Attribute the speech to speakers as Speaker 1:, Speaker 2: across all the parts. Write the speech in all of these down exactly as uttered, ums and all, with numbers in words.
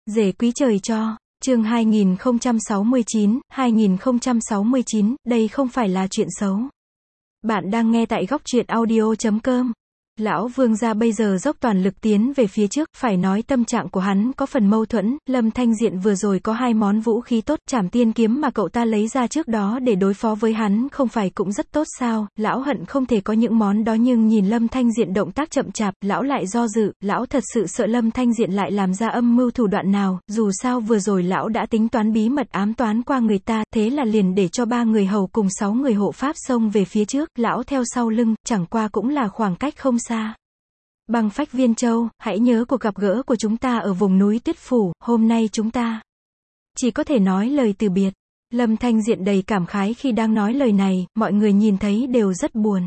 Speaker 1: Rể quý trời cho, chương hai nghìn không trăm sáu mươi chín, hai nghìn không trăm sáu mươi chín, đây không phải là chuyện xấu. Bạn đang nghe tại góc truyện audio chấm com. Lão Vương gia bây giờ dốc toàn lực tiến về phía trước, phải nói tâm trạng của hắn có phần mâu thuẫn. Lâm Thanh Diện vừa rồi có hai món vũ khí tốt, Trảm Tiên kiếm mà cậu ta lấy ra trước đó để đối phó với hắn không phải cũng rất tốt sao? Lão hận không thể có những món đó, nhưng nhìn Lâm Thanh Diện động tác chậm chạp, lão lại do dự. Lão thật sự sợ Lâm Thanh Diện lại làm ra âm mưu thủ đoạn nào, dù sao vừa rồi lão đã tính toán bí mật ám toán qua người ta, thế là liền để cho ba người hầu cùng sáu người hộ pháp xông về phía trước, lão theo sau lưng, chẳng qua cũng là khoảng cách không xa. Băng phách Viên Châu, hãy nhớ cuộc gặp gỡ của chúng ta ở vùng núi Tuyết Phủ, hôm nay chúng ta chỉ có thể nói lời từ biệt. Lâm Thanh Diện đầy cảm khái khi đang nói lời này, mọi người nhìn thấy đều rất buồn.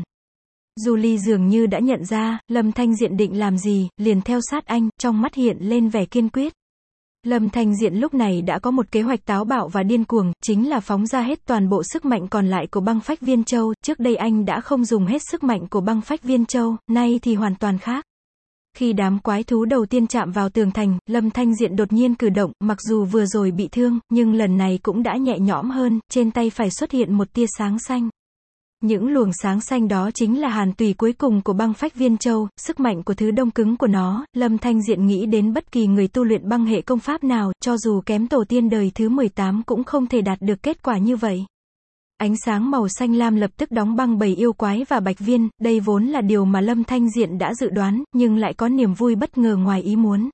Speaker 1: Julie dường như đã nhận ra, Lâm Thanh Diện định làm gì, liền theo sát anh, trong mắt hiện lên vẻ kiên quyết. Lâm Thanh Diện lúc này đã có một kế hoạch táo bạo và điên cuồng, chính là phóng ra hết toàn bộ sức mạnh còn lại của băng phách Viên Châu. Trước đây anh đã không dùng hết sức mạnh của băng phách Viên Châu, nay thì hoàn toàn khác. Khi đám quái thú đầu tiên chạm vào tường thành, Lâm Thanh Diện đột nhiên cử động, mặc dù vừa rồi bị thương, nhưng lần này cũng đã nhẹ nhõm hơn, trên tay phải xuất hiện một tia sáng xanh. Những luồng sáng xanh đó chính là hàn tùy cuối cùng của băng phách Viên Châu, sức mạnh của thứ đông cứng của nó. Lâm Thanh Diện nghĩ đến bất kỳ người tu luyện băng hệ công pháp nào, cho dù kém tổ tiên đời thứ mười tám cũng không thể đạt được kết quả như vậy. Ánh sáng màu xanh lam lập tức đóng băng bầy yêu quái và bạch viên, đây vốn là điều mà Lâm Thanh Diện đã dự đoán, nhưng lại có niềm vui bất ngờ ngoài ý muốn.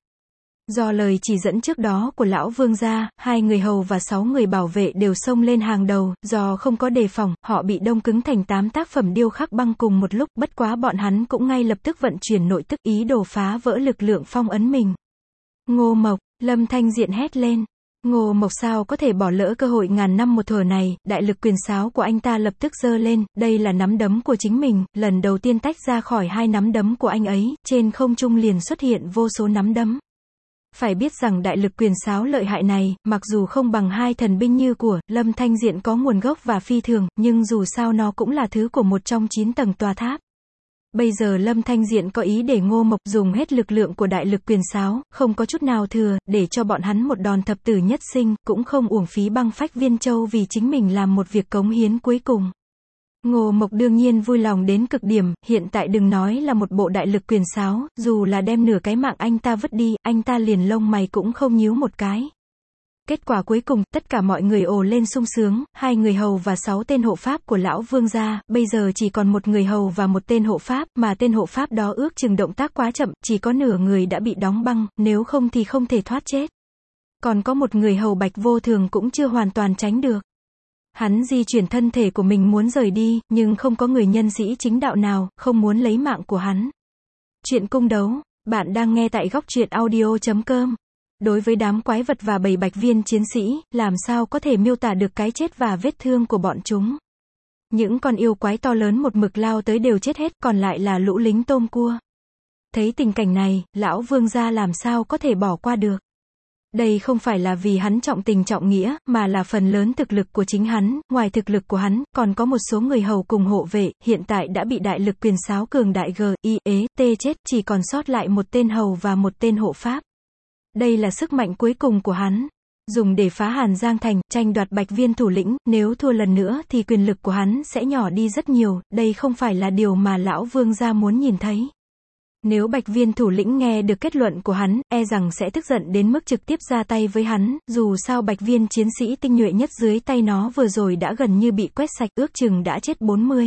Speaker 1: Do lời chỉ dẫn trước đó của lão Vương gia, hai người hầu và sáu người bảo vệ đều xông lên hàng đầu, do không có đề phòng, họ bị đông cứng thành tám tác phẩm điêu khắc băng cùng một lúc, bất quá bọn hắn cũng ngay lập tức vận chuyển nội tức, ý đồ phá vỡ lực lượng phong ấn mình. Ngô Mộc, Lâm Thanh Diện hét lên. Ngô Mộc sao có thể bỏ lỡ cơ hội ngàn năm một thuở này, đại lực quyền sáo của anh ta lập tức giơ lên, đây là nắm đấm của chính mình, lần đầu tiên tách ra khỏi hai nắm đấm của anh ấy, trên không trung liền xuất hiện vô số nắm đấm. Phải biết rằng đại lực quyền sáo lợi hại này, mặc dù không bằng hai thần binh như của Lâm Thanh Diện có nguồn gốc và phi thường, nhưng dù sao nó cũng là thứ của một trong chín tầng tòa tháp. Bây giờ Lâm Thanh Diện có ý để Ngô Mộc dùng hết lực lượng của đại lực quyền sáo, không có chút nào thừa, để cho bọn hắn một đòn thập tử nhất sinh, cũng không uổng phí băng phách Viên Châu vì chính mình làm một việc cống hiến cuối cùng. Ngô Mộc đương nhiên vui lòng đến cực điểm, hiện tại đừng nói là một bộ đại lực quyền sáo, dù là đem nửa cái mạng anh ta vứt đi, anh ta liền lông mày cũng không nhíu một cái. Kết quả cuối cùng, tất cả mọi người ồ lên sung sướng, hai người hầu và sáu tên hộ pháp của lão Vương gia, bây giờ chỉ còn một người hầu và một tên hộ pháp, mà tên hộ pháp đó ước chừng động tác quá chậm, chỉ có nửa người đã bị đóng băng, nếu không thì không thể thoát chết. Còn có một người hầu Bạch Vô Thường cũng chưa hoàn toàn tránh được. Hắn di chuyển thân thể của mình muốn rời đi, nhưng không có người nhân sĩ chính đạo nào, không muốn lấy mạng của hắn. Chuyện cung đấu, bạn đang nghe tại góc truyện audio chấm com. Đối với đám quái vật và bầy bạch viên chiến sĩ, làm sao có thể miêu tả được cái chết và vết thương của bọn chúng. Những con yêu quái to lớn một mực lao tới đều chết hết, còn lại là lũ lính tôm cua. Thấy tình cảnh này, lão Vương gia làm sao có thể bỏ qua được. Đây không phải là vì hắn trọng tình trọng nghĩa, mà là phần lớn thực lực của chính hắn, ngoài thực lực của hắn, còn có một số người hầu cùng hộ vệ, hiện tại đã bị đại lực quyền sáo cường đại G, I, E, T chết, chỉ còn sót lại một tên hầu và một tên hộ pháp. Đây là sức mạnh cuối cùng của hắn. Dùng để phá Hàn Giang Thành, tranh đoạt bạch viên thủ lĩnh, nếu thua lần nữa thì quyền lực của hắn sẽ nhỏ đi rất nhiều, đây không phải là điều mà lão Vương gia muốn nhìn thấy. Nếu bạch viên thủ lĩnh nghe được kết luận của hắn, e rằng sẽ tức giận đến mức trực tiếp ra tay với hắn, dù sao bạch viên chiến sĩ tinh nhuệ nhất dưới tay nó vừa rồi đã gần như bị quét sạch, ước chừng đã chết bốn mươi.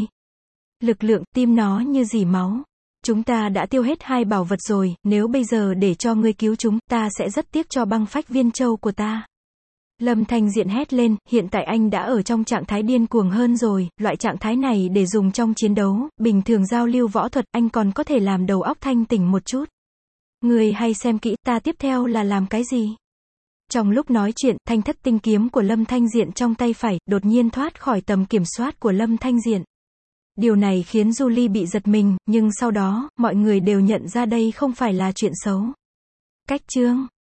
Speaker 1: Lực lượng, tim nó như dỉ máu. Chúng ta đã tiêu hết hai bảo vật rồi, nếu bây giờ để cho ngươi cứu chúng, ta sẽ rất tiếc cho băng phách Viên Châu của ta. Lâm Thanh Diện hét lên, hiện tại anh đã ở trong trạng thái điên cuồng hơn rồi, loại trạng thái này để dùng trong chiến đấu, bình thường giao lưu võ thuật, anh còn có thể làm đầu óc thanh tỉnh một chút. Ngươi hay xem kỹ, ta tiếp theo là làm cái gì? Trong lúc nói chuyện, thanh thất tinh kiếm của Lâm Thanh Diện trong tay phải, đột nhiên thoát khỏi tầm kiểm soát của Lâm Thanh Diện. Điều này khiến Julie bị giật mình, nhưng sau đó, mọi người đều nhận ra đây không phải là chuyện xấu. Cách chương